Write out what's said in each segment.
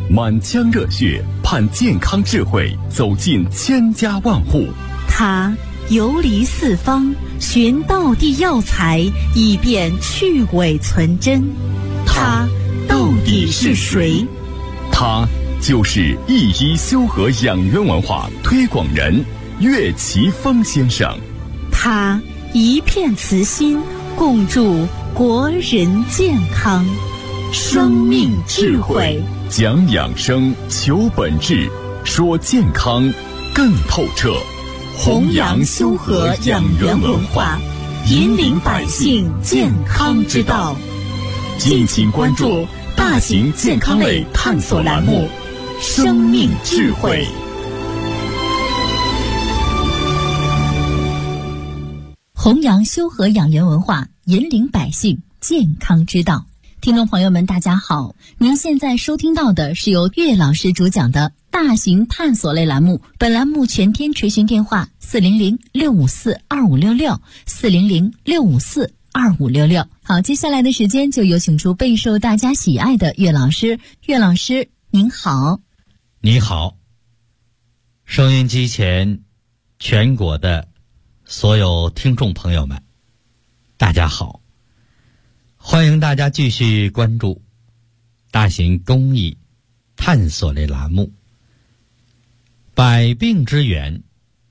满腔热血盼健康智慧走进千家万户。 他游离四方，寻道地药材，以便去伪存真。他到底是谁？ 他就是一一修和养元文化推广人岳奇峰先生。 他一片慈心，共筑国人健康。生命智慧， 讲养生，求本质，说健康更透彻。 弘扬修和养元文化，引领百姓健康之道。敬请关注大型健康类探索栏目《生命智慧》。 弘扬修和养元文化，引领百姓健康之道。听众朋友们，大家好，您现在收听到的是由岳老师主讲的大型探索类栏目。本栏目全天垂询电话400-654-2566，400-654-2566。好，接下来的时间就有请出备受大家喜爱的岳老师。岳老师您好。 你好，收音机前全国的所有听众朋友们，大家好，欢迎大家继续关注大型公益探索类栏目。百病之源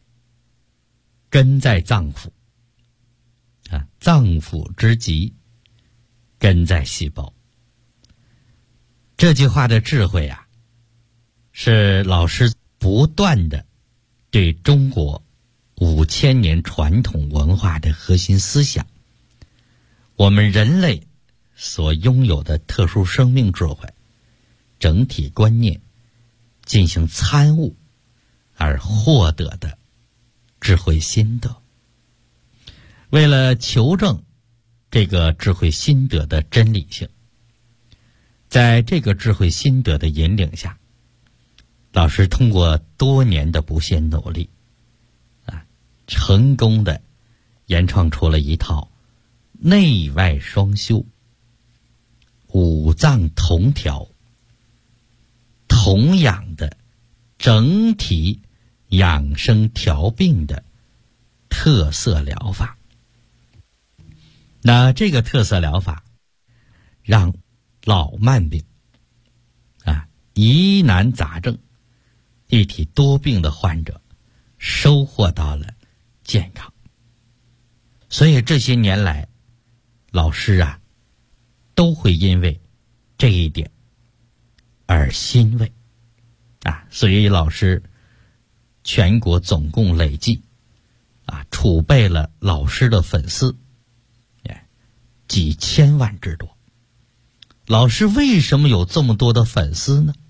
根在脏腑脏腑之疾根在细胞。这句话的智慧是老师不断的对中国5000年传统文化的核心思想，我们人类所拥有的特殊生命智慧整体观念进行参悟而获得的智慧心得。为了求证这个智慧心得的真理性，在这个智慧心得的引领下，老师通过多年的不懈努力成功的研创出了一套内外双修、五脏同调、同养的整体养生调病的特色疗法。那这个特色疗法让老慢病疑难杂症一体多病的患者收获到了健康。所以这些年来，老师都会因为这一点而欣慰所以老师全国总共累计储备了老师的粉丝几千万之多。老师为什么有这么多的粉丝呢？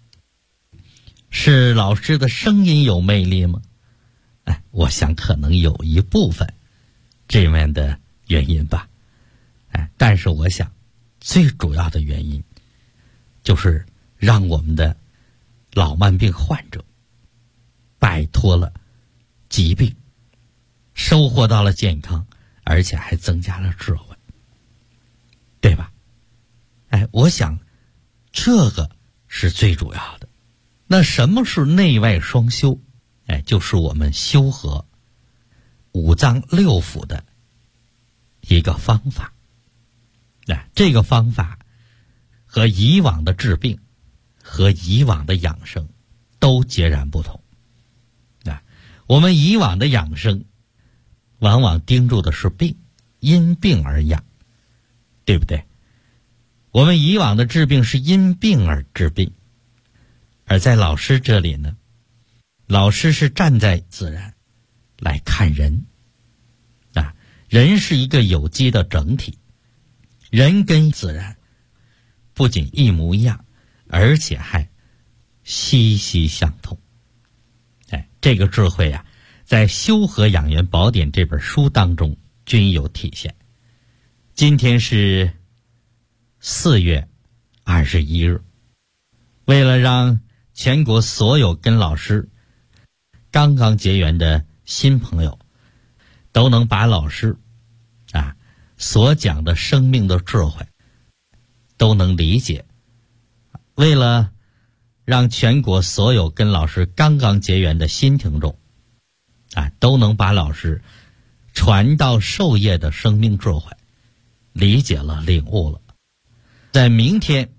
是老师的声音有魅力吗？我想可能有一部分这面的原因吧。但是我想最主要的原因就是让我们的老慢病患者摆脱了疾病，收获到了健康，而且还增加了智慧，对吧？我想这个是最主要的。那什么是内外双修？就是我们修和五脏六腑的一个方法。这个方法和以往的治病和以往的养生都截然不同。我们以往的养生往往盯住的是病，因病而养，对不对？我们以往的治病是因病而治病，而在老师这里呢，老师是站在自然来看人人是一个有机的整体，人跟自然不仅一模一样，而且还息息相通。这个智慧在《修和养元宝典》这本书当中均有体现。今天是4月21日，为了让全国所有跟老师刚刚结缘的新朋友都能把老师所讲的生命的智慧都能理解，为了让全国所有跟老师刚刚结缘的新听众都能把老师传道授业的生命智慧理解了、领悟了。在明天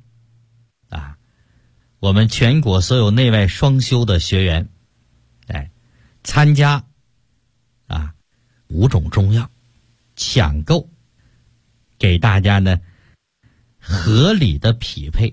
我们全国所有内外双修的学员参加5种中药抢购，给大家呢合理的匹配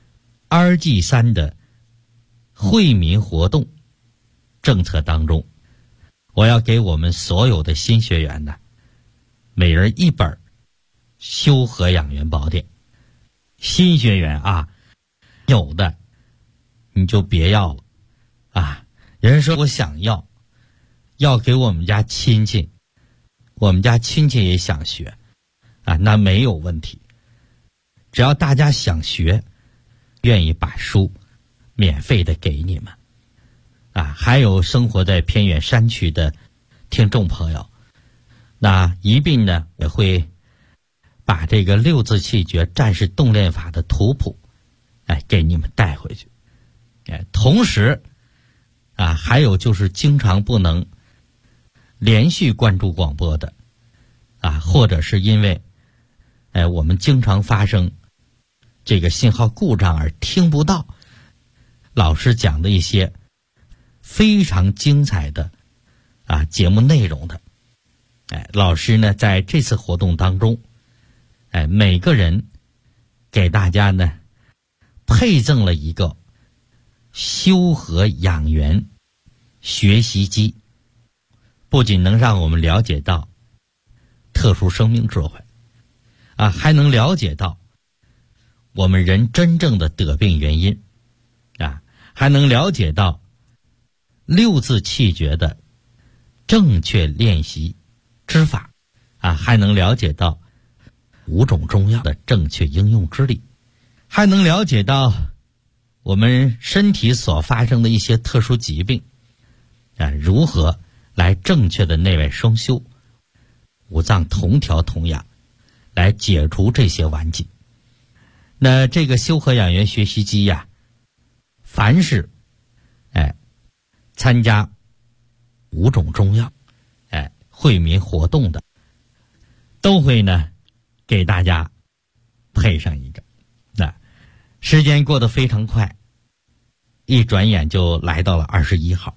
RG3的惠民活动政策当中，我要给我们所有的新学员呢每人1本修和养元宝典。新学员有的你就别要了人说我想要给我们家亲戚，我们家亲戚也想学那没有问题，只要大家想学，愿意把书免费的给你们还有生活在偏远山区的听众朋友，那一并呢也会把这个6字气诀战士动练法的图谱给你们带回去。同时还有就是经常不能连续关注广播的或者是因为我们经常发生这个信号故障而听不到老师讲的一些非常精彩的节目内容的老师呢在这次活动当中每个人给大家呢配赠了一个修和养元学习机，不仅能让我们了解到特殊生命智慧还能了解到我们人真正的得病原因还能了解到6字气诀的正确练习之法还能了解到5种中药的正确应用之理，还能了解到我们身体所发生的一些特殊疾病如何来正确的内外双修，五脏同调同养，来解除这些顽疾。那这个修和养元学习机凡是参加5种中药惠民活动的，都会呢给大家配上一个。时间过得非常快，一转眼就来到了21号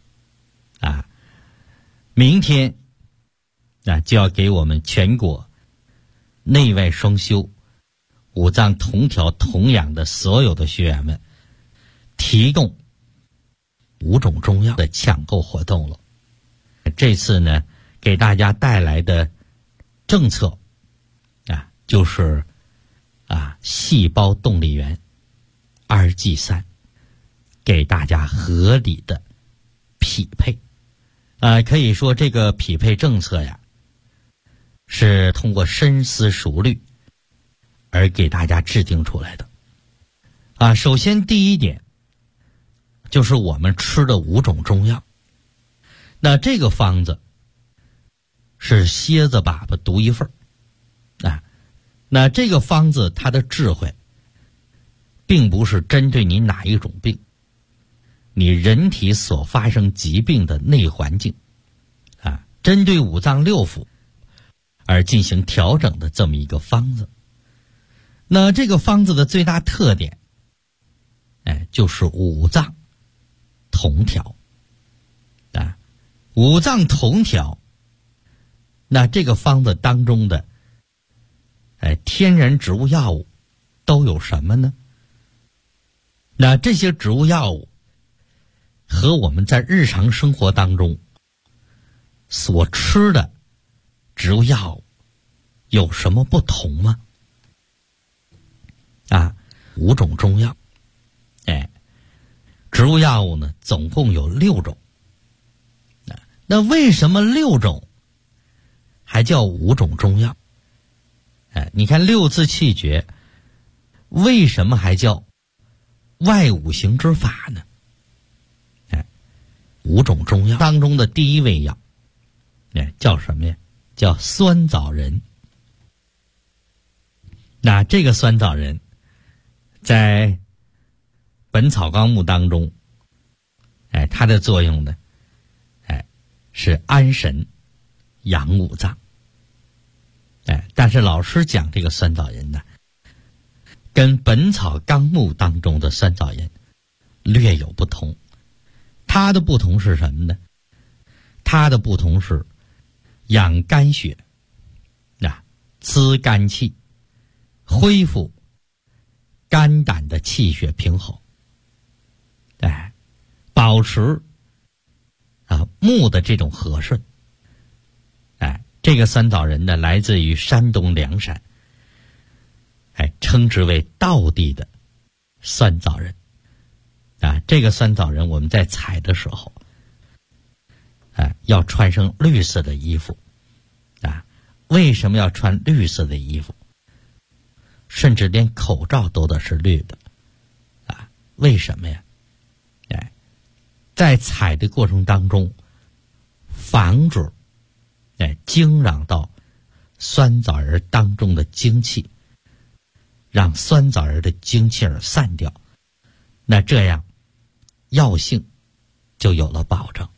明天就要给我们全国内外双修、五脏同调同养的所有的学员们提供5种中药的抢购活动了。这次呢给大家带来的政策就是细胞动力源RG3，给大家合理的匹配。可以说这个匹配政策是通过深思熟虑而给大家制定出来的。首先第一点就是我们吃的5种中药，那这个方子是蝎子粑粑独一份那这个方子它的智慧并不是针对你哪一种病，你人体所发生疾病的内环境针对五脏六腑而进行调整的这么一个方子。那这个方子的最大特点就是五脏同调五脏同调。那这个方子当中的天然植物药物都有什么呢？那这些植物药物和我们在日常生活当中所吃的植物药物有什么不同吗？5种中药植物药物呢总共有6种。那为什么6种还叫5种中药？你看6字气诀为什么还叫外五行之法呢？5种中药当中的第一味药叫什么呀？叫酸枣仁。那这个酸枣仁在本草纲目当中，它的作用呢，是安神养五脏。但是老师讲这个酸枣仁呢，跟本草纲目当中的酸枣仁略有不同。它的不同是什么呢？它的不同是养肝血，滋肝气，恢复肝胆的气血平衡，保持木的这种和顺。这个酸枣仁呢，来自于山东凉山，称之为道地的酸枣仁。这个酸枣仁我们在采的时候，要穿上绿色的衣服。为什么要穿绿色的衣服？甚至连口罩都得是绿的。为什么呀？在采的过程当中，防止惊扰到酸枣仁当中的精气，让酸枣仁的精气儿散掉，那这样药性就有了保证。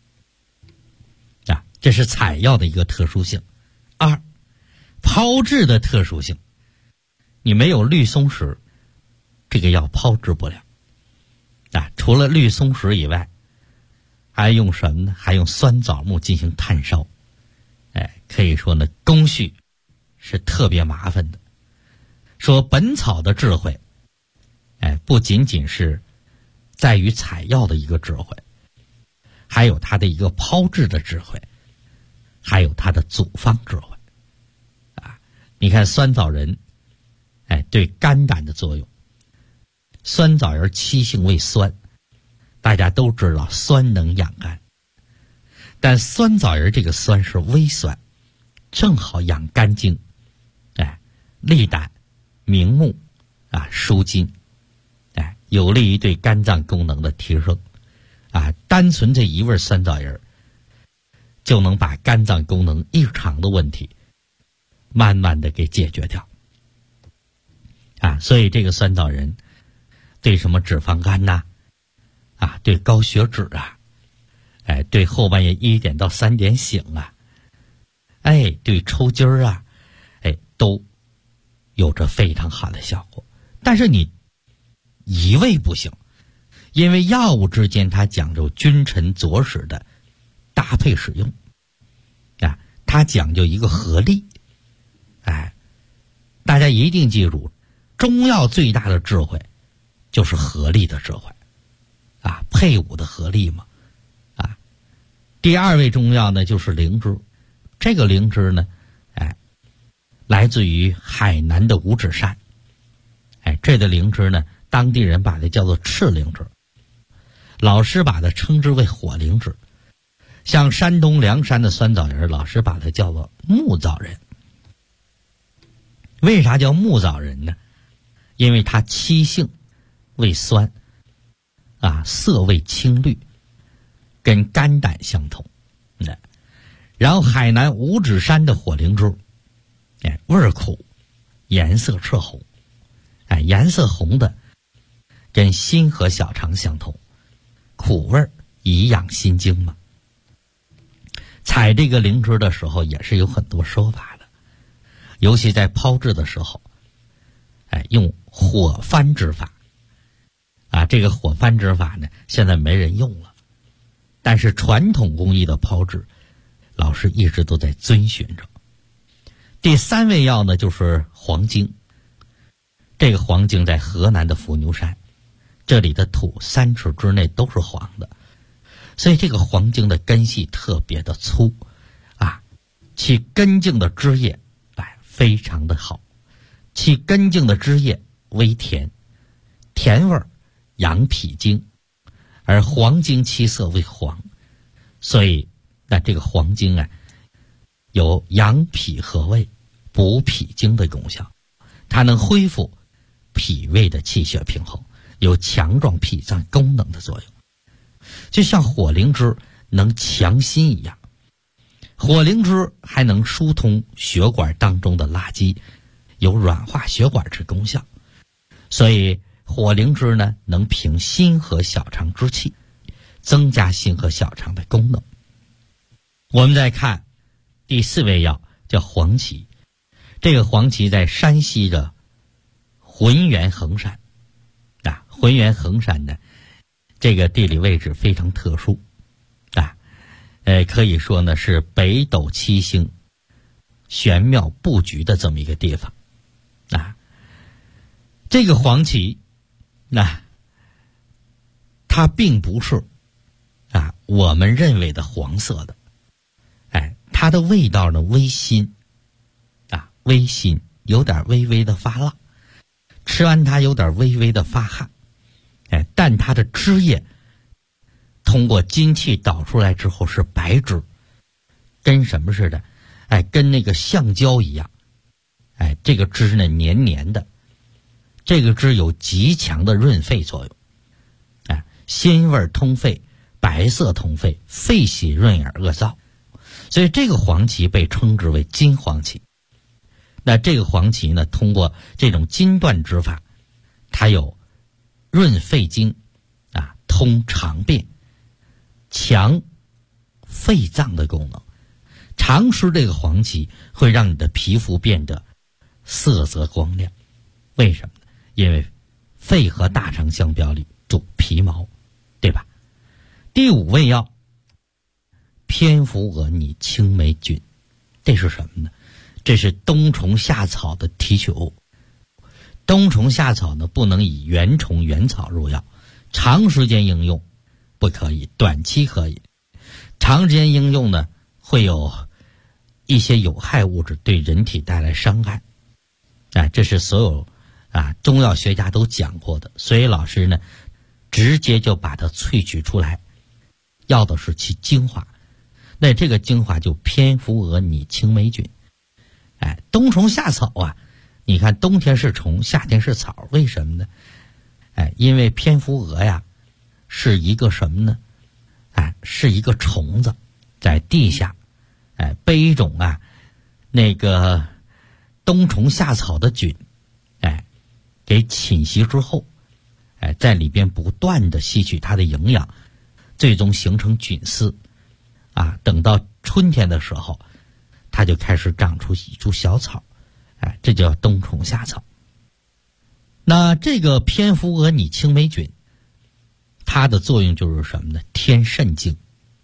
这是采药的一个特殊性。二，炮制的特殊性，你没有绿松石，这个药炮制不了。除了绿松石以外，还用什么呢？还用酸枣木进行炭烧。可以说呢，工序是特别麻烦的。说本草的智慧，不仅仅是在于采药的一个智慧，还有它的一个炮制的智慧，还有它的组方智慧。你看酸枣仁，对肝胆的作用。酸枣仁七性为酸，大家都知道酸能养肝，但酸枣仁这个酸是微酸，正好养肝经，利胆明目，舒筋，有利于对肝脏功能的提升。单纯这一味酸枣仁就能把肝脏功能异常的问题慢慢的给解决掉。所以这个酸枣仁对什么脂肪肝呐，对高血脂对后半夜1点到3点醒对抽筋儿都有着非常好的效果。但是你一味不行，因为药物之间它讲究君臣佐使的搭配使用，它讲究一个合力。大家一定记住，中药最大的智慧就是合力的智慧，配伍的合力嘛。第二味中药呢就是灵芝，这个灵芝呢，来自于海南的五指山，这个灵芝呢，当地人把它叫做赤灵芝，老师把它称之为火灵芝。像山东凉山的酸枣仁，老师把它叫做木枣仁。为啥叫木枣仁呢？因为它七性为酸，色味青绿，跟肝胆相同。然后海南五指山的火灵芝，味儿苦，颜色赤红，颜色红的跟心和小肠相同，苦味儿以养心经嘛。采这个灵芝的时候也是有很多说法的，尤其在炮制的时候，用火翻制法。这个火翻制法呢，现在没人用了，但是传统工艺的炮制，老师一直都在遵循着。第三味药呢，就是黄精。这个黄精在河南的伏牛山，这里的土3尺之内都是黄的，所以这个黄精的根系特别的粗，其根茎的汁液非常的好，其根茎的汁液微甜，甜味儿养脾经，而黄精其色为黄，所以那这个黄精有养脾和胃、补脾经的功效，它能恢复脾胃的气血平衡，有强壮脾脏功能的作用。就像火灵芝能强心一样，火灵芝还能疏通血管当中的垃圾，有软化血管之功效。所以火灵芝呢能平心和小肠之气，增加心和小肠的功能。我们再看第4味药叫黄芪，这个黄芪在山西的浑源衡山啊，浑源衡山的这个地理位置非常特殊啊，可以说呢是北斗七星玄妙布局的这么一个地方啊。这个黄芪它并不是我们认为的黄色的，它的味道呢微辛微辛，有点微微的发辣，吃完它有点微微的发汗，但它的汁液通过津气导出来之后是白汁，跟什么似的？跟那个橡胶一样，这个汁呢黏黏的，这个汁有极强的润肺作用，鲜味通肺，白色通肺，肺喜润耳恶燥，所以这个黄芪被称之为金黄芪。那这个黄芪呢，通过这种金断之法，它有润肺经通肠便、强肺脏的功能。常吃这个黄芪会让你的皮肤变得色泽光亮，为什么呢？因为肺和大肠相表里主皮毛，对吧？第5味药偏服蛾拟青霉菌，这是什么呢？这是冬虫夏草的提取物。冬虫夏草呢，不能以原虫原草入药，长时间应用不可以，短期可以。长时间应用呢，会有一些有害物质对人体带来伤害，这是所有中药学家都讲过的，所以老师呢直接就把它萃取出来，要的是其精华。那这个精华就偏服蛾拟青霉菌。冬虫夏草你看冬天是虫，夏天是草，为什么呢？因为偏服蛾是一个什么呢？是一个虫子，在地下被一种那个冬虫夏草的菌给侵袭之后，在里边不断的吸取它的营养，最终形成菌丝等到春天的时候，它就开始长出一株小草，这叫冬虫夏草。那这个偏服蛾拟青霉菌，它的作用就是什么呢？添肾精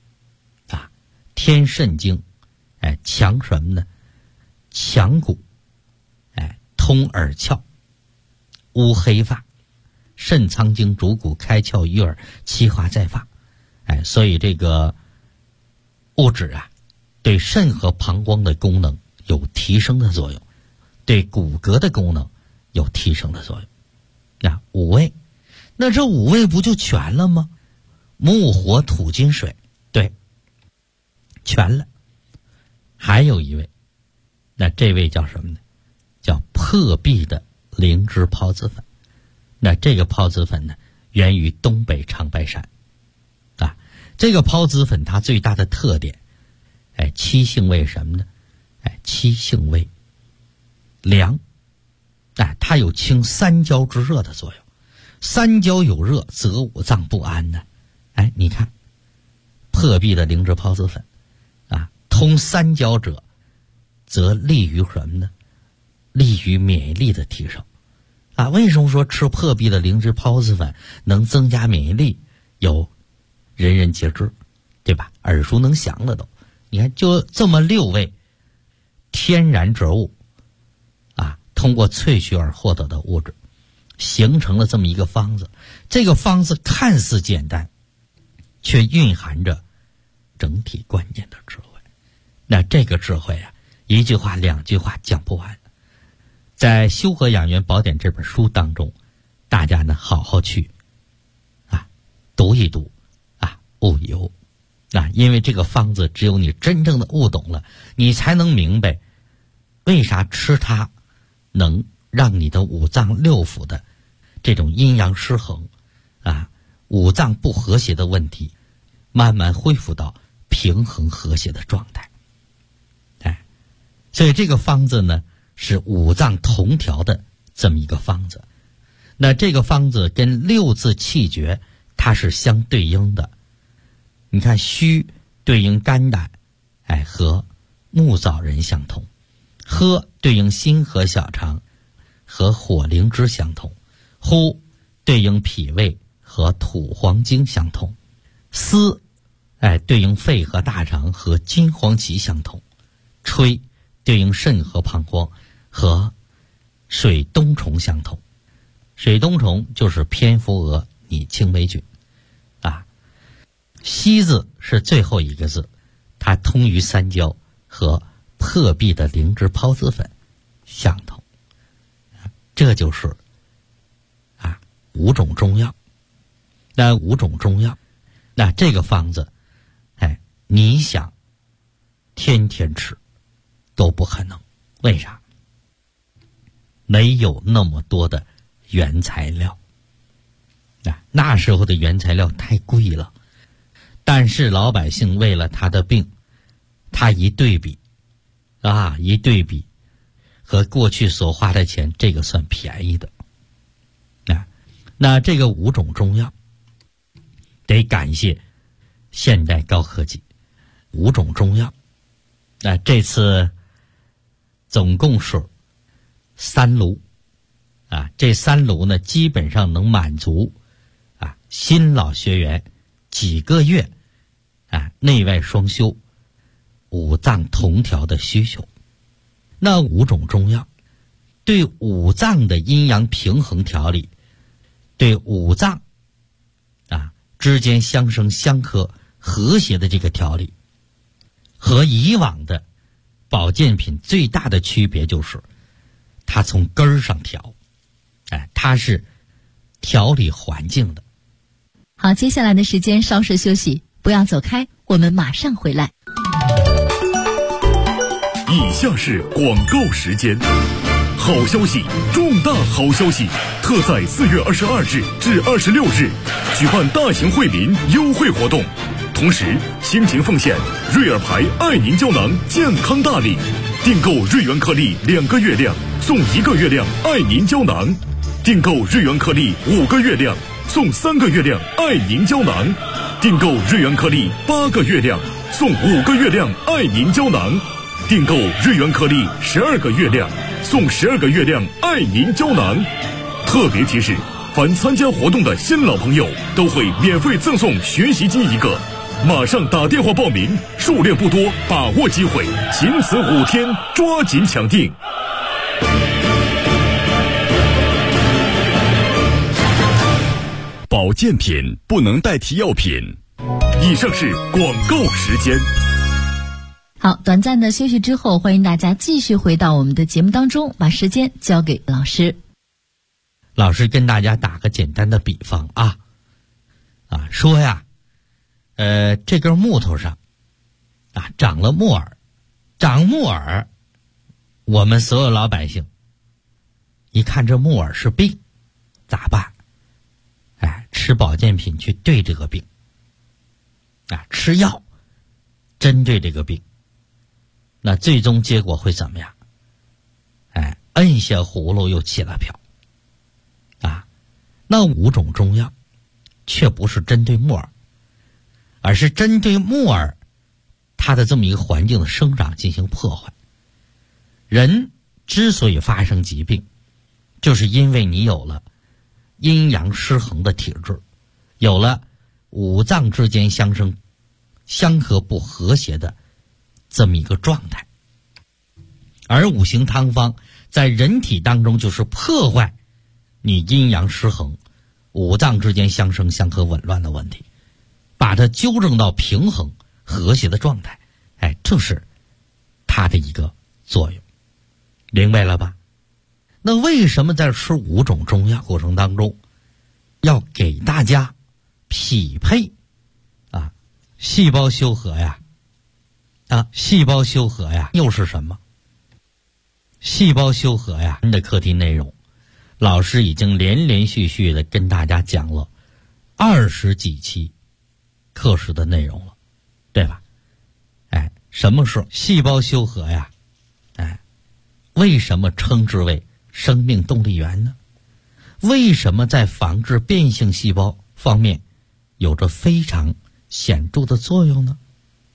添肾精，强什么呢？强骨，通耳窍，乌黑发，肾藏精主骨，开窍于耳，气化在发。所以这个物质对肾和膀胱的功能有提升的作用，对骨骼的功能有提升的作用。5味，那这5味不就全了吗？木火土金水，对，全了。还有一味，那这味叫什么呢？叫破壁的灵芝孢子粉。那这个孢子粉呢，源于东北长白山这个孢子粉它最大的特点七性味什么呢？七性味凉，它有清三焦之热的作用。三焦有热，则五脏不安呢。你看破壁的灵芝孢子粉通三焦者，则利于什么呢？利于免疫力的提升为什么说吃破壁的灵芝孢子粉能增加免疫力？有人人皆知，对吧？耳熟能详的都。你看就这么6味天然植物通过萃取而获得的物质，形成了这么一个方子。这个方子看似简单，却蕴含着整体关键的智慧。那这个智慧一句话2句话讲不完。在《修和养元宝典》这本书当中，大家呢好好去读一读悟一悟因为这个方子只有你真正的悟懂了，你才能明白为啥吃它能让你的五脏六腑的这种阴阳失衡五脏不和谐的问题慢慢恢复到平衡和谐的状态。所以这个方子呢是五脏同调的这么一个方子。 那这个方子跟六字气诀它是相对应的。你看虚对应肝胆，和木枣仁相同；喝对应心和小肠，和火灵芝相同；呼对应脾胃和土黄精相同；思对应肺和大肠和金黄芪相同；吹对应肾和膀胱和水冬虫相同。水冬虫就是蝙蝠蛾拟青霉菌西字是最后一个字，它通于三焦和破壁的灵芝孢子粉相同。这就是5种中药。那5种中药，那这个方子你想天天吃都不可能。为啥？没有那么多的原材料。那时候的原材料太贵了，但是老百姓为了他的病，他一对比和过去所花的钱，这个算便宜的。那这个5种中药得感谢现代高科技。5种中药，这次总共是3炉这3炉呢，基本上能满足新老学员几个月内外双修、五脏同调的需求。那5种中药对五脏的阴阳平衡调理，对五脏之间相生相克和谐的这个调理，和以往的保健品最大的区别就是它从根儿上调，它是调理环境的。 好，接下来的时间稍事休息，不要走开，我们马上回来。 以下是广告时间。好消息，重大好消息！特在4月22日至26日举办大型惠民优惠活动，同时倾情奉献瑞尔牌爱凝胶囊健康大礼，订购瑞元颗粒2个月量送1个月量爱凝胶囊，订购瑞元颗粒5个月量送3个月量爱凝胶囊，订购瑞元颗粒8个月量送5个月量爱凝胶囊，订购瑞元颗粒12个月量送12个月亮爱凝胶囊。特别提示，凡参加活动的新老朋友都会免费赠送学习机1个，马上打电话报名，数量不多，把握机会，仅此5天，抓紧抢订。保健品不能代替药品。以上是广告时间。 好，短暂的休息之后，欢迎大家继续回到我们的节目当中，把时间交给老师。 老师跟大家打个简单的比方说呀，这根木头上长了木耳，长木耳，我们所有老百姓一看这木耳是病，咋办？吃保健品去对这个病，吃药针对这个病。那最终结果会怎么样？摁下葫芦又起了瓢。那5种中药却不是针对木耳，而是针对木耳它的这么一个环境的生长进行破坏。人之所以发生疾病，就是因为你有了阴阳失衡的体质，有了五脏之间相生相克不和谐的这么一个状态。而五行汤方在人体当中就是破坏你阴阳失衡、五脏之间相生相克紊乱的问题，把它纠正到平衡和谐的状态。这是它的一个作用，明白了吧？那为什么在吃5种中药过程当中要给大家匹配细胞修和呀？细胞修和呀又是什么？细胞修和呀的课题内容，老师已经连续的跟大家讲了20几期课时的内容了，对吧？什么是细胞修和呀？为什么称之为生命动力源呢？ 为什么在防治变性细胞方面有着非常显著的作用呢？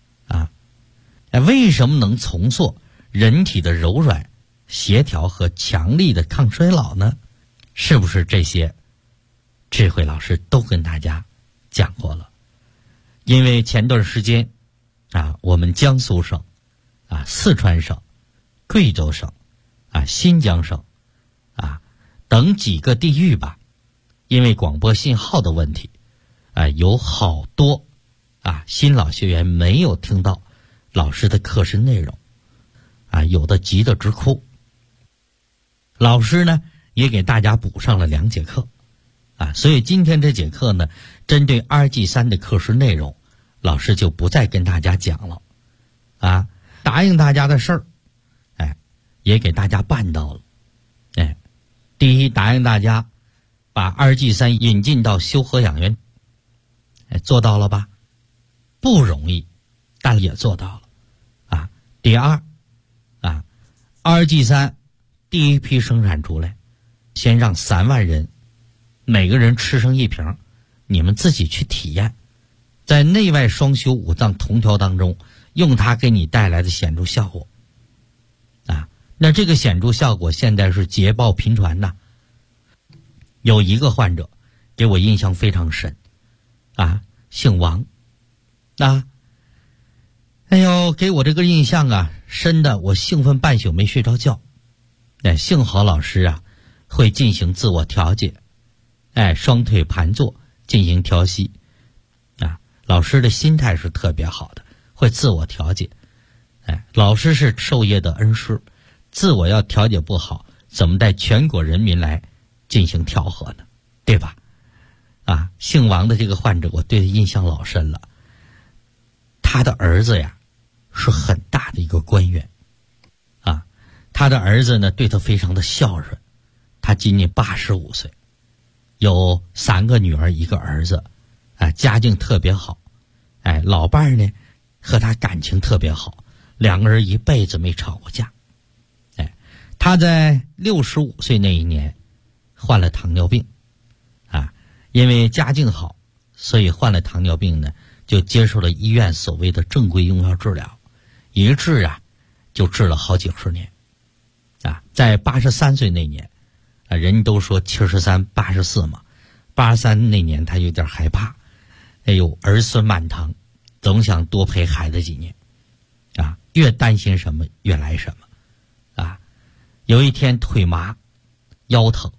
为什么能重塑人体的柔软、协调和强力的抗衰老呢？是不是这些智慧老师都跟大家讲过了？因为前段时间我们江苏省四川省、贵州省新疆省等几个地域吧，因为广播信号的问题有好多新老学员没有听到老师的课时内容有的急得直哭。老师呢也给大家补上了2节课所以今天这节课呢，针对2G3的课时内容，老师就不再跟大家讲了答应大家的事儿也给大家办到了。第一，答应大家把2G3引进到修和养院，做到了吧？不容易，但也做到了第二2G3第一批生产出来，先让3万人每个人吃上1瓶，你们自己去体验，在内外双修5脏同调当中用它给你带来的显著效果那这个显著效果现在是捷报频传的。有一个患者给我印象非常深姓王哎呦，给我这个印象深的我兴奋半宿没睡着觉。幸好老师会进行自我调节，双腿盘坐进行调息老师的心态是特别好的，会自我调节。老师是授业的恩师，自我要调节不好，怎么带全国人民来进行调和呢？对吧？姓王的这个患者，我对他印象老深了。他的儿子是很大的一个官员他的儿子呢对他非常的孝顺。他今年85岁，有3个女儿1个儿子家境特别好。老伴儿呢和他感情特别好，2个人一辈子没吵过架。他在65岁那一年患了糖尿病因为家境好，所以患了糖尿病呢就接受了医院所谓的正规用药治疗，一治就治了好几十年在83岁那年人都说73、84嘛，83那年他有点害怕，儿孙满堂，总想多陪孩子几年越担心什么越来什么有一天腿麻腰疼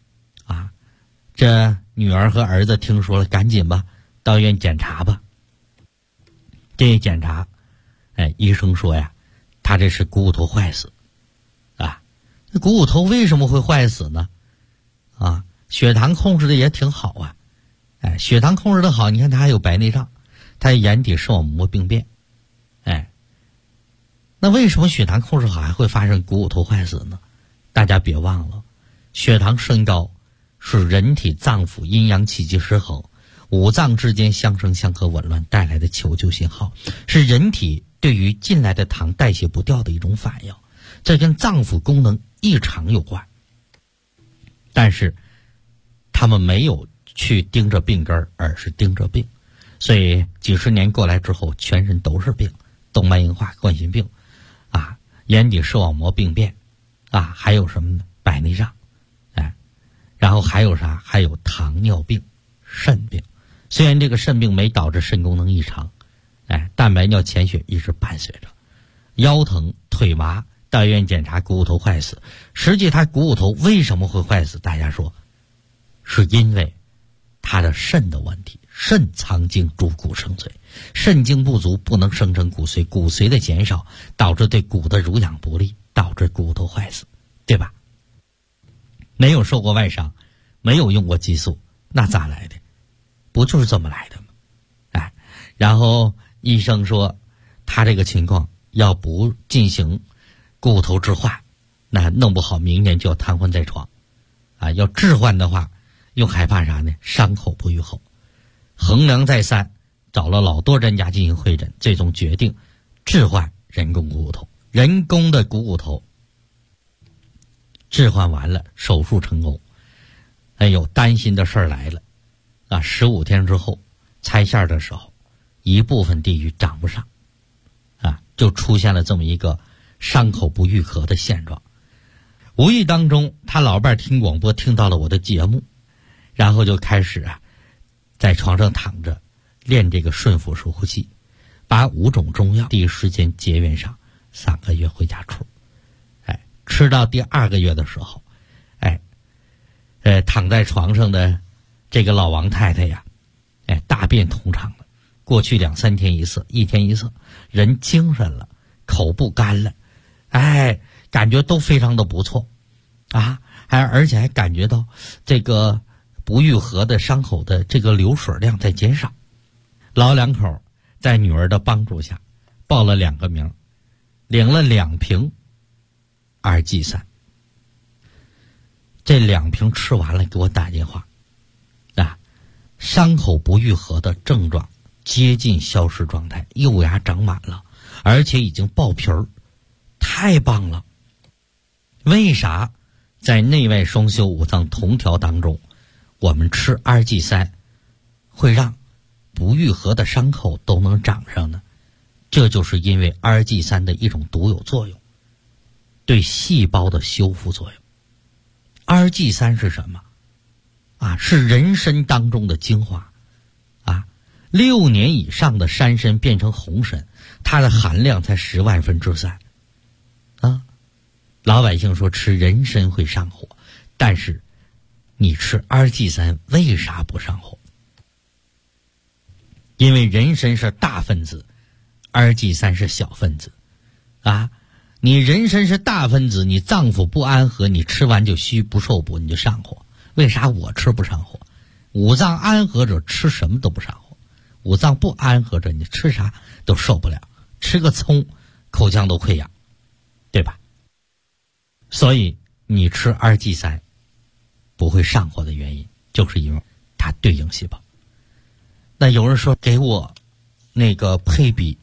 这女儿和儿子听说了，赶紧吧到医院检查吧。这一检查医生说他这是股骨头坏死这股骨头为什么会坏死呢血糖控制的也挺好血糖控制的好，你看他还有白内障，他有眼底视网膜病变那为什么血糖控制好还会发生股骨头坏死呢？大家别忘了，血糖升高是人体脏腑阴阳气机失衡，5脏之间相生相克紊乱带来的求救信号，是人体对于进来的糖代谢不掉的一种反应，这跟脏腑功能异常有关。但是他们没有去盯着病根，而是盯着病，所以几十年过来之后，全身都是病，动脉硬化、冠心病眼底视网膜病变还有什么呢？白内障然后还有啥？还有糖尿病、肾病。虽然这个肾病没导致肾功能异常蛋白尿潜血一直伴随着。腰疼腿麻到医院检查股骨头坏死，实际他股骨头为什么会坏死？大家说是因为他的肾的问题，肾藏精主骨生髓，肾精不足不能生成骨髓，骨髓的减少导致对骨的濡养不利，导致股骨头坏死，对吧？没有受过外伤，没有用过激素，那咋来的？不就是这么来的吗？然后医生说他这个情况要不进行股骨头置换，那弄不好明年就要瘫痪在床要置换的话又害怕啥呢？伤口不愈后。衡量再三，找了老多专家进行会诊，最终决定置换人工股骨头。人工的股骨头置换完了，手术成功哎呦，担心的事儿来了啊！15天之后拆线的时候，一部分地域长不上啊，就出现了这么一个伤口不愈合的现状。无意当中，他老伴听广播听到了我的节目，然后就开始在床上躺着练这个顺腹式呼吸，把5种中药第一时间结缘上，3个月回家出。吃到第2个月的时候，躺在床上的这个老王太太呀，大便通畅了，过去2、3天一次，1天一次，人精神了，口不干了，感觉都非常的不错啊，而且还感觉到这个不愈合的伤口的这个流水量在减少。老两口在女儿的帮助下报了2个名，领了2瓶2G3，这2瓶吃完了给我打电话啊，伤口不愈合的症状接近消失状态，幼芽长满了，而且已经爆皮儿，太棒了。为啥在内外双修5脏同调当中，我们吃2G3会让不愈合的伤口都能长上呢？这就是因为2G3的一种独有作用，对细胞的修复作用。2G3是什么啊？是人参当中的精华啊！6年以上的山参变成红参，它的含量才10万分之3啊！老百姓说吃人参会上火，但是你吃2G3为啥不上火？因为人参是大分子，2G3是小分子啊！你人参是大分子，你脏腑不安和，你吃完就虚不受补，你就上火。为啥我吃不上火？五脏安和者吃什么都不上火，五脏不安和者你吃啥都受不了，吃个葱口腔都溃疡，对吧？所以你吃2G3不会上火的原因，就是因为它对应细胞。那有人说给我那个配比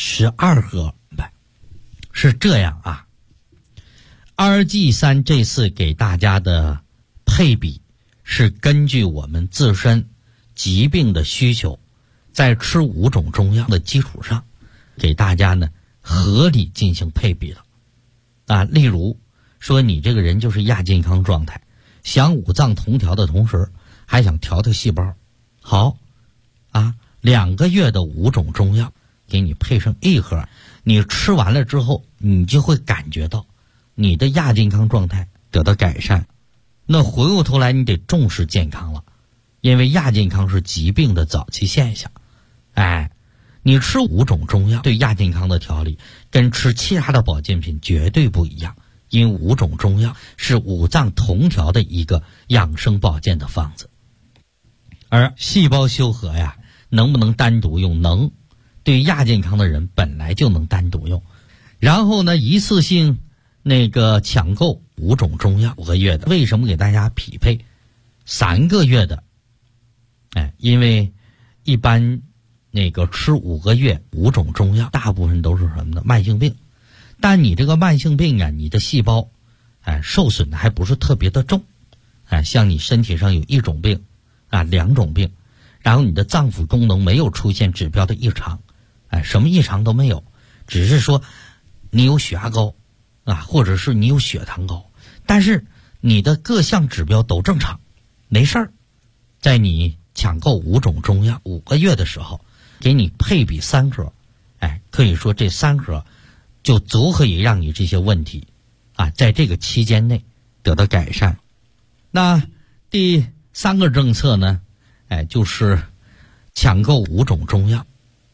12盒，是这样啊。2G3这次给大家的配比是根据我们自身疾病的需求，在吃5种中药的基础上，给大家呢合理进行配比的啊。例如说你这个人就是亚健康状态，想5脏同调的同时还想调细胞，好啊，2个月的5种中药给你配上1盒，你吃完了之后，你就会感觉到你的亚健康状态得到改善。那回过头来你得重视健康了，因为亚健康是疾病的早期现象。你吃5种中药对亚健康的调理跟吃其他的保健品绝对不一样，因为5种中药是5脏同调的一个养生保健的方子。而细胞修合呀，能不能单独用？能，对亚健康的人本来就能单独用。然后呢，一次性抢购5种中药5个月的，为什么给大家匹配3个月的？因为一般吃5个月5种中药，大部分都是什么呢？慢性病。但你这个慢性病啊，你的细胞受损的还不是特别的重。像你身体上有1种病2种病，然后你的脏腑功能没有出现指标的异常，什么异常都没有，只是说你有血压高或者是你有血糖高，但是你的各项指标都正常，没事儿。在你抢购5种中药5个月的时候，给你配比3盒，可以说这3盒就足可以让你这些问题在这个期间内得到改善。那第3个政策呢，就是抢购5种中药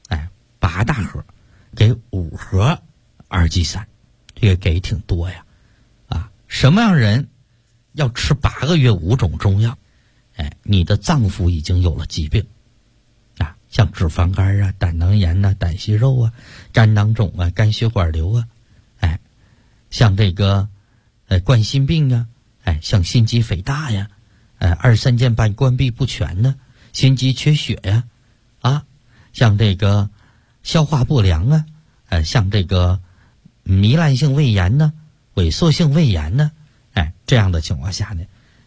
，8大盒给5盒2G3，这个给挺多呀。什么样人要吃8个月5种中药？你的脏腑已经有了疾病像脂肪肝胆囊炎胆息肉肝囊肿肝血管瘤像这个冠心病像心肌肥大呀，23件半关闭不全呢，心肌缺血呀像这个消化不良像这个糜烂性胃炎呢，萎缩性胃炎呢，这样的情况下呢，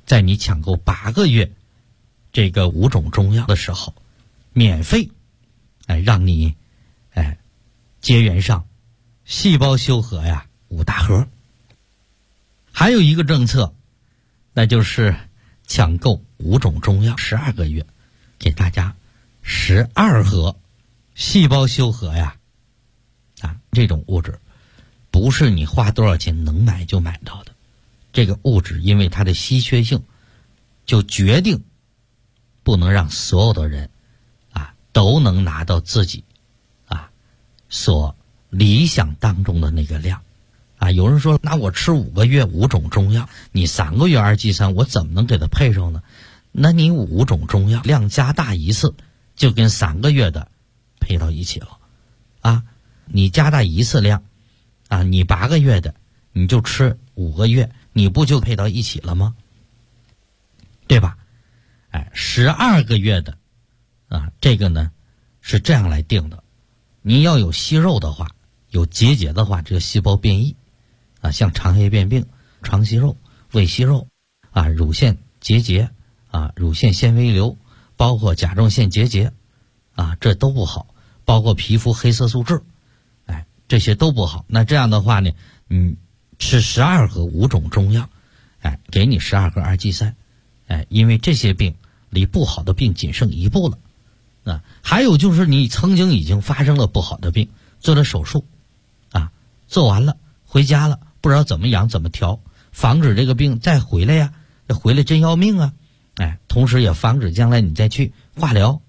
在你抢购8个月这个5种中药的时候，免费让你结缘上细胞修和呀5大盒。还有一个政策，那就是抢购5种中药12个月，给大家12盒细胞修和呀这种物质不是你花多少钱能买就买到的。这个物质因为它的稀缺性，就决定不能让所有的人都能拿到自己所理想当中的那个量有人说，那我吃5个月5种中药，你3个月2G3，我怎么能给它配上呢？那你5种中药量加大一次，就跟3个月的配到一起了你加大一次量你8个月的你就吃5个月，你不就配到一起了吗？对吧？12个月的这个呢是这样来定的。你要有息肉的话，有结节的话，这个细胞变异像肠液变病、肠息肉、胃息肉乳腺结节乳腺纤维瘤，包括甲状腺结节这都不好，包括皮肤黑色素痣这些都不好。那这样的话呢，吃12盒5种中药给你12盒2G3因为这些病离不好的病仅剩一步了还有就是你曾经已经发生了不好的病，做了手术做完了回家了，不知道怎么养怎么调，防止这个病再回来呀，回来真要命同时也防止将来你再去化疗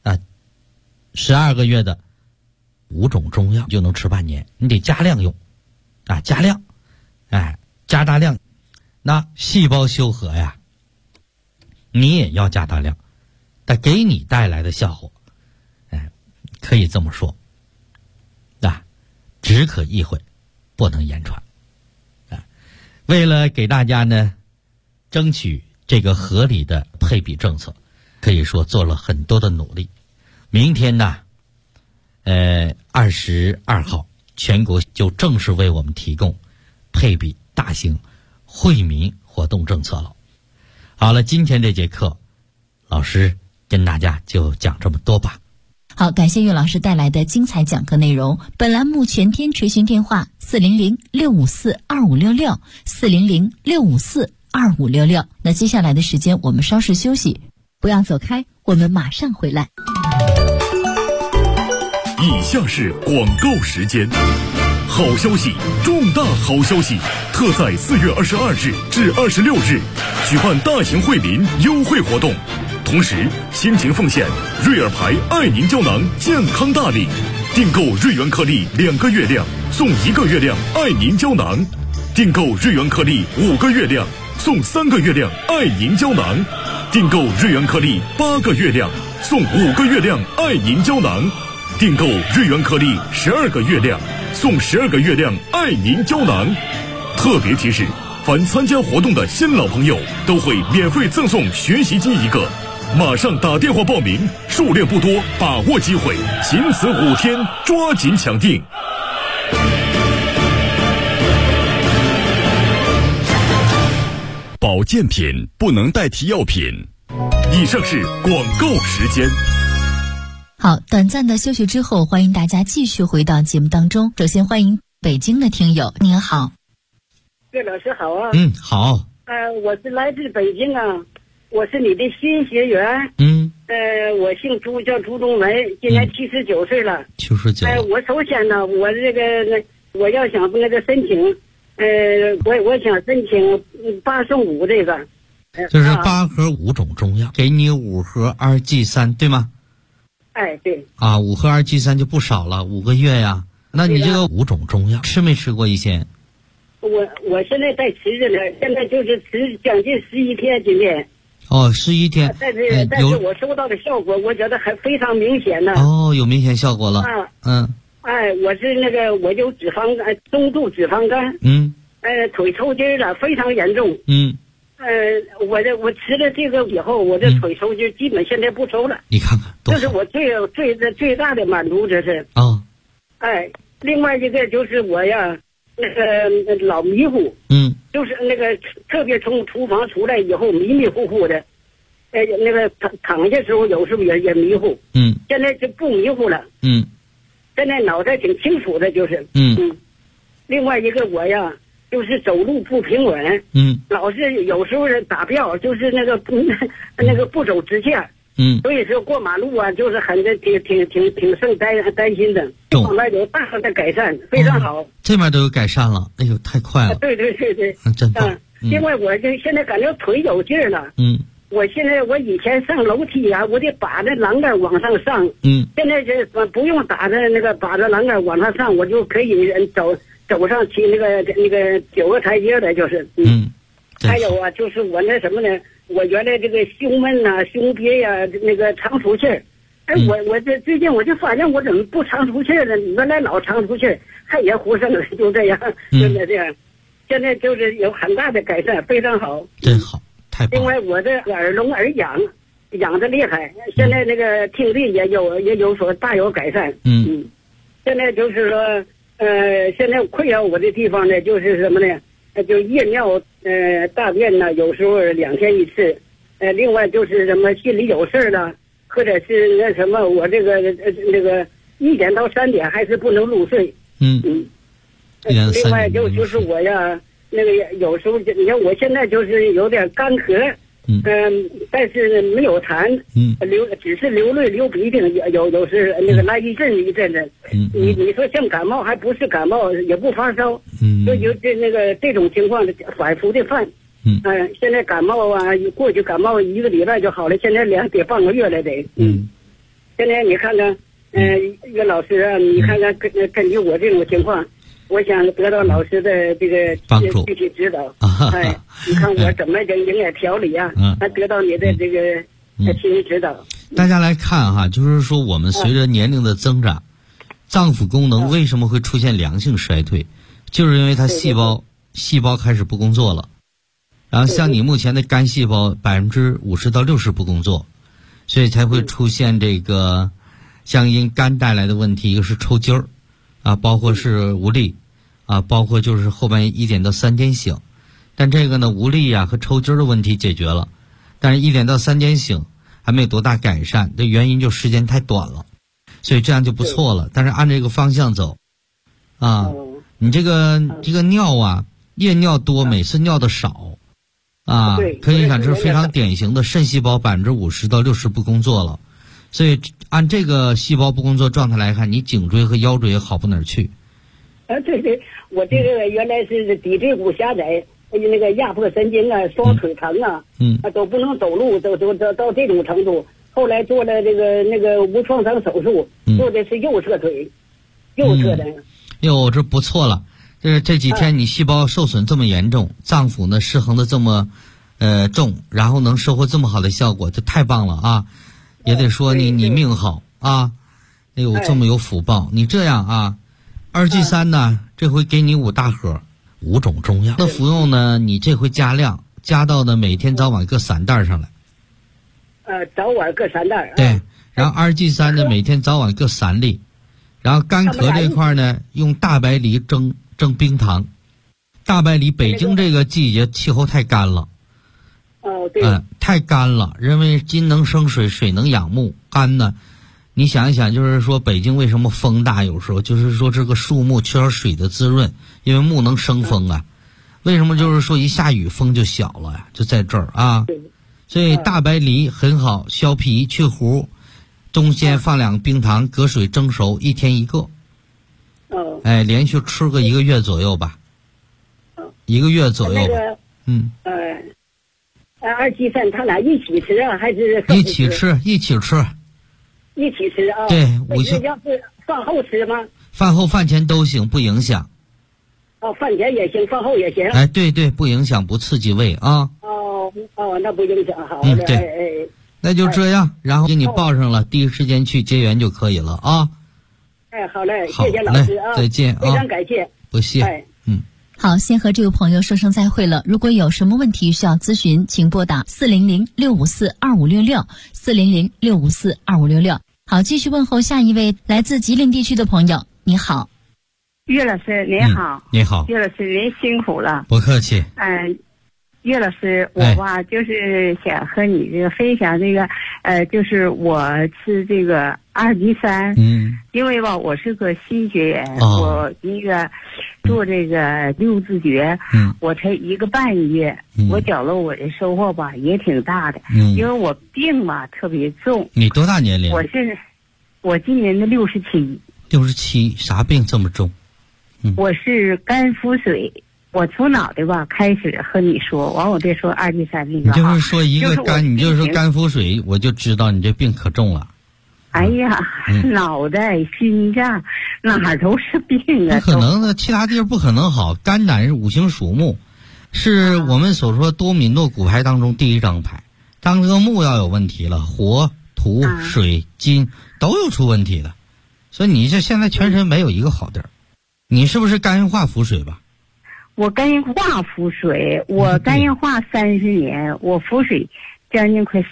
12个月的5种中药就能吃半年，你得加量用加量加大量。那细胞修和呀你也要加大量，但给你带来的效果可以这么说只可意会不能言传为了给大家呢争取这个合理的配比政策，可以说做了很多的努力。明天呢22号全国就正式为我们提供配比大型惠民活动政策了。好了，今天这节课老师跟大家就讲这么多吧。 好，感谢岳老师带来的精彩讲课内容。本栏目全天垂询电话400-654-2566 400-654-2566。那接下来的时间我们稍事休息，不要走开，我们马上回来。 以下是广告时间。好消息，重大好消息！特在4月22日至26日举办大型惠民优惠活动，同时倾情奉献瑞尔牌爱凝胶囊健康大礼，订购瑞元颗粒2个月量送1个月量爱凝胶囊，订购瑞元颗粒5个月量送3个月量爱凝胶囊，订购瑞元颗粒8个月量送5个月量爱凝胶囊，订购瑞元颗粒12个月量送12个月亮爱凝胶囊。特别提示，凡参加活动的新老朋友都会免费赠送学习机1个，马上打电话报名，数量不多，把握机会，仅此5天，抓紧抢订。保健品不能代替药品。以上是广告时间。 好，短暂的休息之后，欢迎大家继续回到节目当中。首先欢迎北京的听友，您好。 岳老师好啊。 好。 我是来自北京啊，我是你的新学员。我姓朱，叫朱冬梅，今年79岁了。79。我首先呢，我这个我要想那个申请，我想申请8送5这个。 就是8盒5种中药，给你5盒2G3，对吗？ 对 5盒2G3就不少了，5个月呀。那你这个5种中药吃没吃过一些？ 我现在在吃着呢，现在就是吃将近11天，今天。 11天。 但是我收到的效果，我觉得还非常明显呢。 有明显效果了。 我是那个我有脂肪肝，中度脂肪肝。腿抽筋了，非常严重。我吃了这个以后，我这腿抽筋基本现在不抽了。 你看看， 这是我最大的满足，这是。另外一个就是我呀，那个老迷糊。 就是那个特别从厨房出来以后迷迷糊糊的，那个躺下时候有时候也迷糊。现在就不迷糊了。现在脑袋挺清楚的，就是。另外一个我呀，就是走路不平稳。老是有时候打吊，就是那个不走直线。所以说过马路啊，就是挺受担心的。这方面有大的改善，非常好。 这边都有改善了，哎呦，太快了。 对， 真棒。 另外我这现在感觉腿有劲儿了。我以前上楼梯啊，我得把着栏杆往上上。现在这不用把着栏杆往上上，我就可以走上去那个9个台阶的，就是。还有啊，就是我那什么呢？我原来这个胸闷呐、胸憋呀，那个常出气儿。我这最近我就发现我怎么不常出气儿呢？原来老常出气儿，还也忽上了，就这样，真的这样。现在就是有很大的改善，非常好。 真好，太棒。 另外，我的耳聋耳痒得厉害，现在那个听力也有所大有改善。现在就是说，现在困扰我的地方呢，就是什么呢？就夜尿，大便呢，有时候2天一次。另外就是什么心里有事了，或者是那什么，我这个1点到3点还是不能入睡。另外就是我呀，那个有时候你看我现在就是有点干咳。但是没有痰。只是流泪流鼻涕，有时那个来一阵的。你说像感冒还不是感冒，也不发烧。就有这种情况反复的犯。现在感冒啊，过去感冒1个礼拜就好了，现在得半个月了得。现在你看看，岳老师啊，你看看根据我这种情况，我想得到老师的这个具体指导。你看我怎么营养调理啊？还得到你的这个亲自指导。 大家来看哈，就是说我们随着年龄的增长，脏腑功能为什么会出现良性衰退？就是因为它细胞开始不工作了。然后像你目前的肝细胞50%到60%不工作，所以才会出现这个像因肝带来的问题，一个是抽筋儿啊，包括是无力啊，包括就是后半夜1点到3点醒。但这个呢，无力啊和抽筋的问题解决了，但是1点到3点醒还没有多大改善，这原因就时间太短了，所以这样就不错了。但是按这个方向走啊，你这个尿啊，夜尿多，每次尿的少啊，可以看是非常典型的肾细胞50%到60%不工作了。所以按这个细胞不工作状态来看，你颈椎和腰椎也好不哪儿去。 对，我这个原来是骶椎骨狭窄，那个压迫神经啊，双腿疼啊，都不能走路，都到这种程度。后来做了那个无创伤手术，做的是右侧腿，右侧的。 哟，这不错了。这几天你细胞受损这么严重，脏腑呢失衡的这么重，然后能收获这么好的效果，这太棒了啊！也得说你命好啊，有这么有福报。你这样啊，2G3呢，这回给你5大盒，5种中药的服用呢，你这回加量，加到呢每天早晚各3袋上来。 早晚各3袋。 对，然后2G3呢每天早晚各3粒，然后干咳这块呢用大白梨蒸冰糖。大白梨，北京这个季节气候太干了。 对。 太干了，因为金能生水，水能养木，干呢。你想一想，就是说北京为什么风大？有时候就是说这个树木缺少水的滋润，因为木能生风啊。为什么就是说一下雨风就小了呀？就在这儿啊。所以大白梨很好，削皮去核，中间放2个冰糖，隔水蒸熟，1天1个。连续吃个1个月左右吧。1个月左右吧。 2G3他俩一起吃啊，还是一起吃？一起吃啊。对， 要是饭后吃吗？ 饭后饭前都行，不影响。 饭前也行，饭后也行。 对，不影响，不刺激胃啊。 那不影响，好的。 对，那就这样，然后给你报上了，第一时间去结缘就可以了啊。 好嘞，谢谢老师啊， 再见啊， 非常感谢， 不谢。 好，先和这位朋友说声再会了。如果有什么问题需要咨询，请拨打400-654-2566 400-654-2566。好，继续问候下一位来自吉林地区的朋友。你好。 岳老师您好。 你好。 岳老师您辛苦了。 不客气。 岳老师，我吧就是想和你这个分享这个，就是我是这个2级3，因为吧我是个新学员，我那个做这个6字诀，我才1个半月，我觉得我的收获吧也挺大的，因为我病吧特别重。 你多大年龄？ 我今年的67。 67，啥病这么重？ 我是肝腹水。我从脑袋吧开始和你说，完我再说2级3病。 你就是说一个肝，你就是说肝腹水，我就知道你这病可重了。 哎呀，脑袋、心脏哪儿都是病啊！ 不可能的，其他地方不可能好。肝胆是5行属木，是我们所说多米诺骨牌当中第1张牌。当这个木要有问题了，火、土、水、金都有出问题的，所以你这现在全身没有一个好地儿。你是不是肝硬化腹水吧？ 我肝硬化腹水，我肝硬化30年，我腹水将近快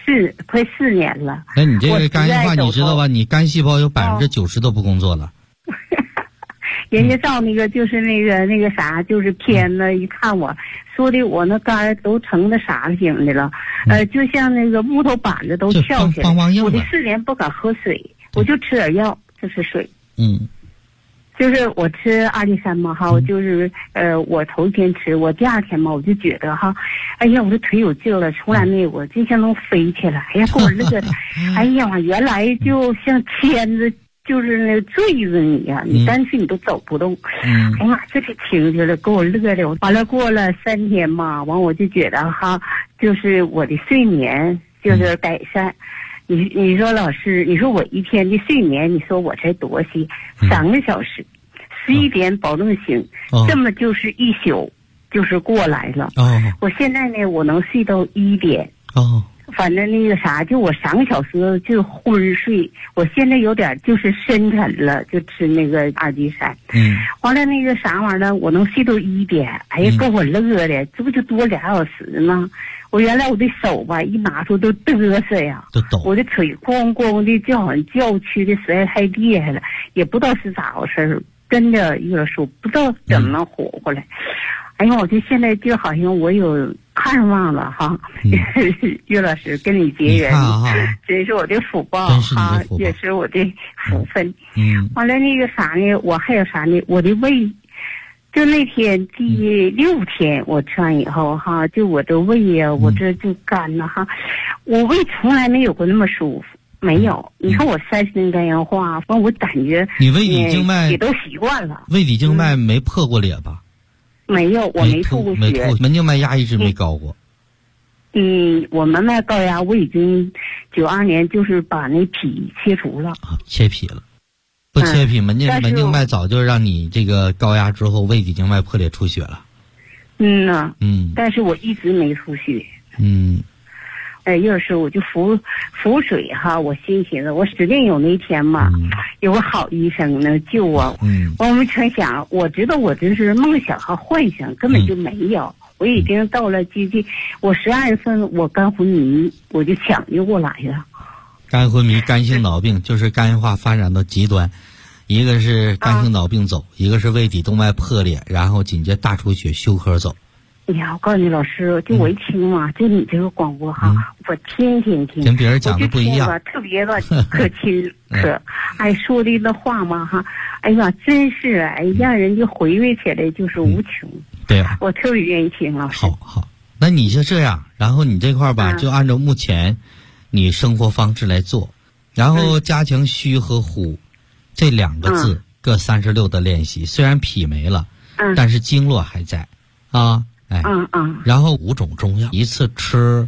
4年了。 那你这个肝硬化你知道吧？你肝细胞有90%都不工作了。 人家照那个就是那个啥，就是片子一看我说的我那肝都成那啥型的了，就像那个木头板子都翘起来。我这4年不敢喝水，我就吃点药，就是水。就是我吃2级3嘛哈，我就是我头一天吃，我第2天嘛我就觉得哈，哎呀我这腿有劲了，从来没有过，就像能飞起来，哎呀给我乐的，哎呀原来就像牵着就是那个坠着你呀，你干脆你都走不动，哎呀妈这个听去了，给我乐的。完了过了3天嘛，完我就觉得哈，就是我的睡眠就是改善。你说老师，你说我一天的睡眠，你说我才多些，3个小时，11点保证醒，这么就是1宿就是过来了。我现在呢，我能睡到1点。反正那个啥，就我3个小时就昏睡，我现在有点就是深沉了，就吃那个2级3。完了那个啥玩意儿呢，我能睡到1点，哎呀，给我乐的，这不就多2小时吗？我原来我的手吧一拿出都嘚瑟呀，我的腿咣咣的叫，好像叫屈的实在太厉害了，也不知道是咋回事儿，真的有点说不知道怎么能活过来。哎呀，我就现在就好像我有盼望了哈，岳老师跟你结缘，真是我的福报哈，也是我的福分。完了那个啥呢，我还有啥呢？我的胃。就那天第6天我吃完以后哈，就我的胃呀，我这就干了哈，我胃从来没有过那么舒服，没有。你看我30年肝硬化，完我感觉你胃底静脉也都习惯了。 胃底静脉没破过裂吧？ 没有，我没吐过血。 门静脉压一直没高过。 我门脉高压我已经92年就是把那脾切除了。 切脾了。不切脾，门静脉早就让你这个高压之后胃底静脉破裂出血了。 但是我一直没出血。有时候我就服水哈，我心寻思，我指定有那天嘛，有个好医生能救我。我没成想，我知道我这是梦想和幻想，根本就没有。我已经到了我12月份我肝昏迷，我就抢救过来了。 肝昏迷、肝性脑病就是肝硬化发展到极端，一个是肝性脑病走，一个是胃底动脉破裂，然后紧接大出血休克走。 哎呀，我告诉你老师，就我一听嘛，就你这个广播哈，我天天听， 跟别人讲的不一样， 特别的可亲可，哎，说的那话嘛哈，哎呀，真是哎，让人家回味起来就是无穷。 对啊， 我特别愿意听老师。 好，那你就这样，然后你这块吧，就按照目前你生活方式来做，然后加强虚和虎这2个字各36的练习。虽然脾没了，但是经络还在啊。然后5种中药，一次吃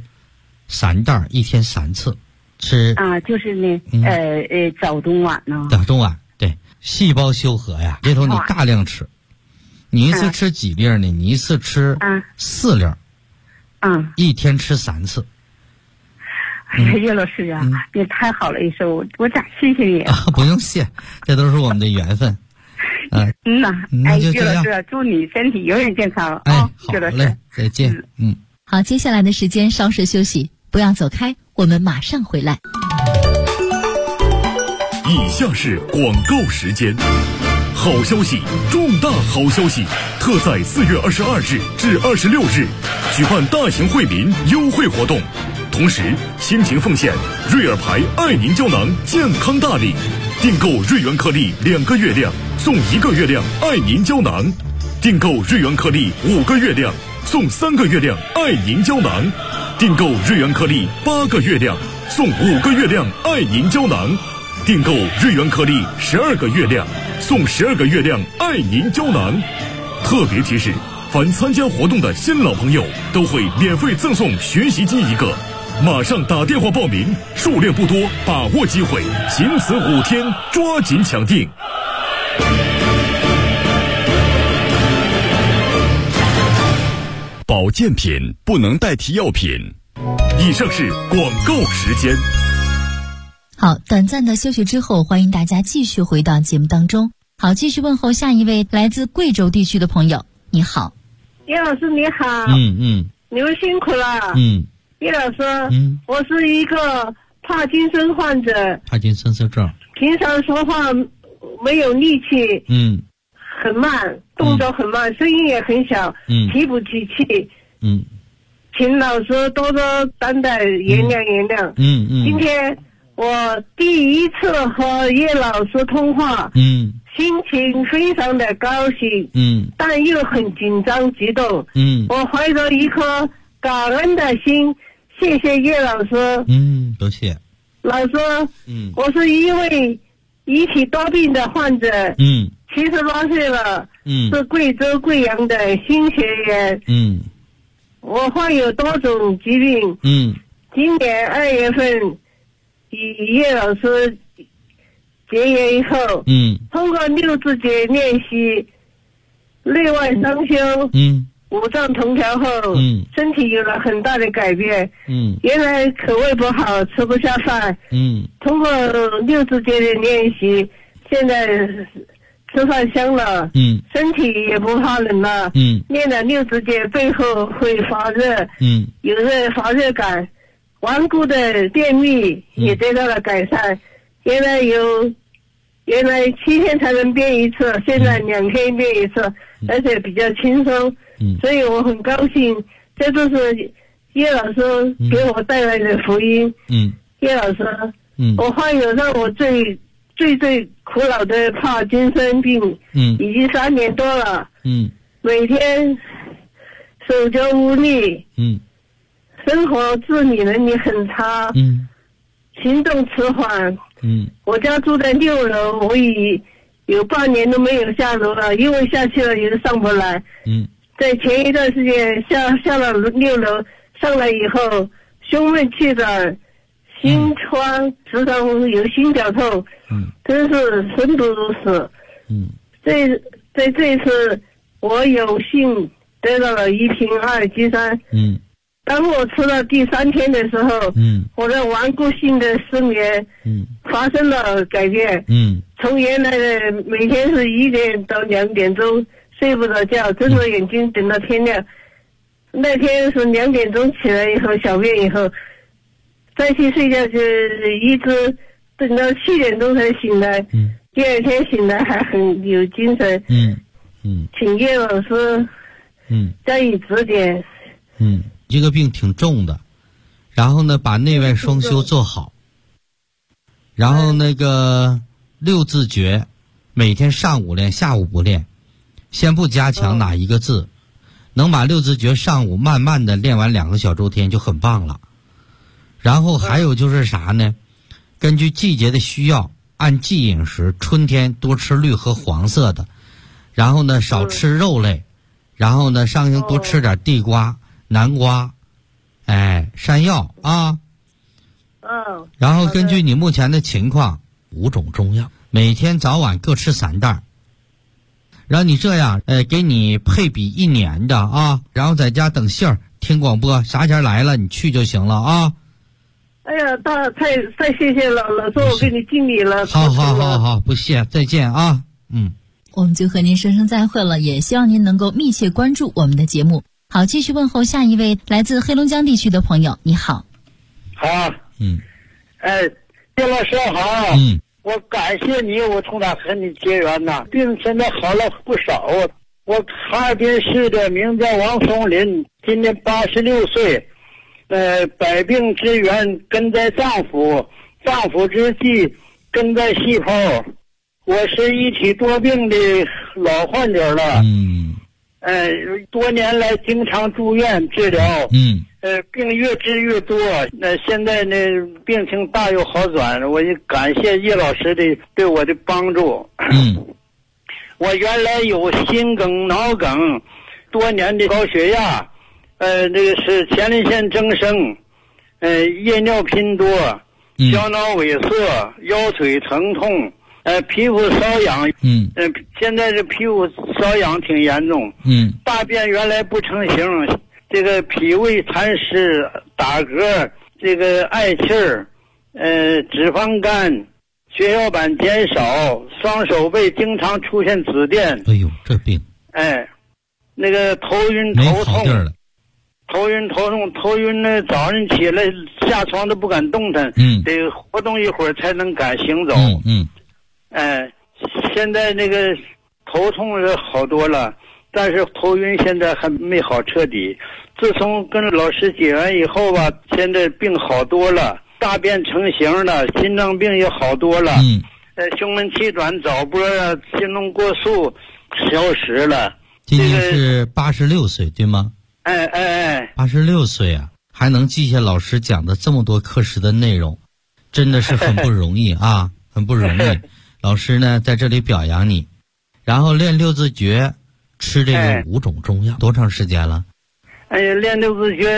3袋，1天3次吃就是呢早中晚呢。 早中晚，对，细胞修和呀，这头你大量吃。你一次吃几粒呢？你一次吃4粒。1天吃3次。 岳老师啊，你太好了，一声我咋谢谢你啊？ 不用谢，这都是我们的缘分。 岳老师，祝你身体永远健康啊！好嘞，再见。 好，接下来的时间稍事休息，不要走开，我们马上回来。 以下是广告时间。 好消息，重大好消息！特在4月22日至26日举办大型惠民优惠活动，同时倾情奉献瑞尔牌爱宁胶囊健康大礼，订购瑞元颗粒2个月量送1个月量爱宁胶囊，订购瑞元颗粒5个月量送3个月亮爱宁胶囊，订购瑞元颗粒8个月亮送5个月亮爱宁胶囊，订购瑞元颗粒12个月亮送12个月亮爱宁胶囊。特别提示，凡参加活动的新老朋友都会免费赠送学习机1个，马上打电话报名，数量不多，把握机会，仅此5天，抓紧抢订。 保健品不能代替药品。 以上是广告时间。 好，短暂的休息之后，欢迎大家继续回到节目当中。好，继续问候下一位来自贵州地区的朋友。你好， 叶老师你好。你们辛苦了。叶老师，我是一个帕金森患者。 帕金森症。 平常说话没有力气。很慢，动作很慢，声音也很小，提不起气。请老师多多担待，原谅。今天我第一次和叶老师通话，心情非常的高兴，但又很紧张激动。我怀着一颗感恩的心，谢谢叶老师。 多谢。 老师，我是一位遗体多病的患者。78岁了，是贵州贵阳的心血源。我患有多种疾病。今年2月份与叶老师结缘以后，通过6字诀练习，内外双修，五脏同调后，身体有了很大的改变。原来口味不好，吃不下饭。通过6字诀的练习，现在吃饭香了，身体也不怕冷了。练了6字诀，背后会发热，有发热感，顽固的便秘也得到了改善。原来7天才能便一次，现在2天便一次，而且比较轻松。所以我很高兴，这就是叶老师给我带来的福音。叶老师，我患有让我最苦恼的帕金森病，已经3年多了。每天手脚无力，生活自理能力很差，行动迟缓。我家住在6楼，我已有半年都没有下楼了，因为下去了也是上不来。在前一段时间下了6楼，上来以后胸闷气短，心慌，时常有心绞痛，真是生不如死。在这次我有幸得到了1瓶阿尔济酸。当我吃到第3天的时候，我的顽固性的失眠发生了改变。从原来的每天是1点到2点钟睡不着觉，睁着眼睛等到天亮。那天是2点钟起来以后小便以后，再去睡觉就一直等到7点钟才醒来。第2天醒来还很有精神。请叶老师加以指点。 这个病挺重的，然后呢把内外双修做好，然后那个6字诀每天上午练下午不练，先不加强哪一个字，能把6字诀上午慢慢的练完2个小周天就很棒了。然后还有就是啥呢，根据季节的需要按季饮食，春天多吃绿和黄色的，然后呢少吃肉类，然后呢上行多吃点地瓜南瓜，山药啊。然后根据你目前的情况，5种中药，每天早晚各吃3袋。让你这样，给你配比1年的啊，然后在家等信儿，听广播，啥前来了你去就行了啊。 哎呀，太谢谢了，老师，我给你敬礼了。 好，不谢，再见啊。 我们就和您说声再会了，也希望您能够密切关注我们的节目。好，继续问候下一位来自黑龙江地区的朋友。你好。 好。叶老师好。 我感谢你，我从哪和你结缘呐？病现在好了不少啊。我哈尔滨市的，名叫王松林，今年86岁，百病之源根在脏腑，脏腑之际根在细胞。我是一体多病的老患者了，多年来经常住院治疗，病越治越多，现在呢病情大有好转，我也感谢叶老师的对我的帮助。我原来有心梗、脑梗，多年的高血压，这个是前列腺增生，夜尿频多，小脑萎缩，腰腿疼痛，皮肤瘙痒，现在这皮肤瘙痒挺严重，大便原来不成形，这个脾胃痰湿，打嗝，这个嗳气儿，脂肪肝，血小板减少，双手背经常出现紫癜。 哎呦，这病！ 那个头晕头痛，头晕呢，早上起来下床都不敢动弹，得活动一会儿才能敢行走。现在那个头痛是好多了，但是头晕现在还没好彻底。自从跟老师结缘以后吧，现在病好多了，大便成型了，心脏病也好多了，胸闷气短、早搏啊，心动过速消失了。 今年是86岁对吗？86岁啊，还能记下老师讲的这么多课时的内容，真的是很不容易啊，很不容易。老师呢在这里表扬你，然后练六字诀，吃这个5种中药，多长时间了？ 练六字诀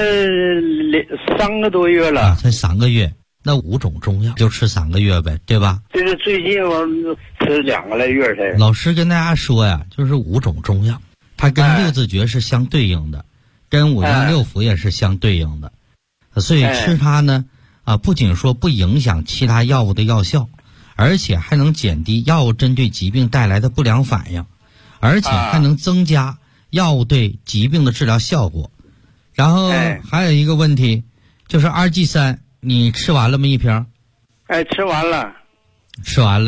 3个多月了， 才3个月。那5种中药就吃3个月呗，对吧？ 这是最近我吃2个来月才。 老师跟大家说呀，就是5种中药，它跟六字诀是相对应的，跟5脏6腑也是相对应的，所以吃它呢，不仅说不影响其他药物的药效，而且还能减低药物针对疾病带来的不良反应，而且还能增加药物对疾病的治疗效果。然后还有一个问题，就是 2G3 你吃完了吗？一瓶？ 吃完了。 吃完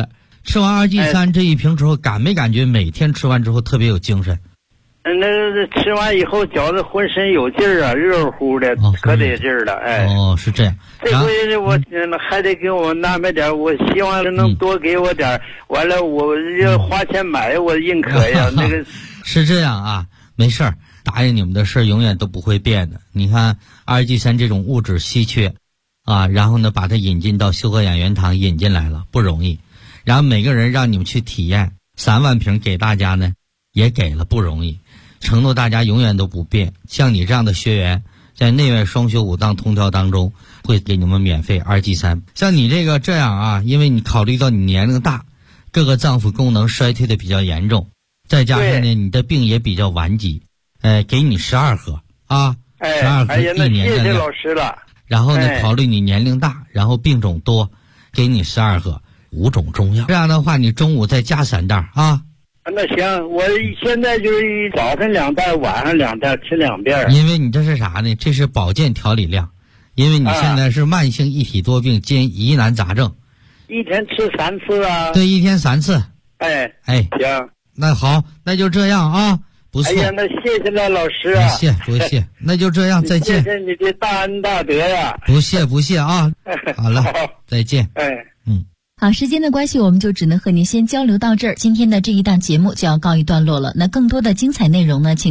2G3 这一瓶之后，感没感觉每天吃完之后特别有精神？ 那吃完以后觉得浑身有劲儿啊，热乎的，可得劲儿了。 是这样。 这回我还得给我安排点，我希望能多给我点，完了我要花钱买我认可呀。那个是这样啊，没事儿，答应你们的事儿永远都不会变的。你看2G3这种物质稀缺啊，然后呢把它引进到修和养元堂引进来了，不容易。然后每个人让你们去体验3万瓶给大家呢，也给了，不容易。承诺大家永远都不变，像你这样的学员，在内外双修5脏通调当中，会给你们免费2G3。像你这样啊，因为你考虑到你年龄大，各个脏腑功能衰退的比较严重，再加上呢你的病也比较顽疾，给你12盒啊，12盒1年的量。 谢谢老师了。 然后呢，考虑你年龄大，然后病种多，给你12盒5种中药。这样的话，你中午再加3袋啊。 那行，我现在就是早晨2袋，晚上2袋，吃2遍。 因为你这是啥呢？这是保健调理量，因为你现在是慢性一体多病兼疑难杂症。 一天吃3次啊？ 对，一天3次。 行。 那好，那就这样啊，不错。 那谢谢了，老师啊。 不谢，那就这样，再见。 谢谢你的大恩大德呀。 不谢啊。好了，再见。 好，时间的关系，我们就只能和您先交流到这儿。今天的这一档节目就要告一段落了。那更多的精彩内容呢，请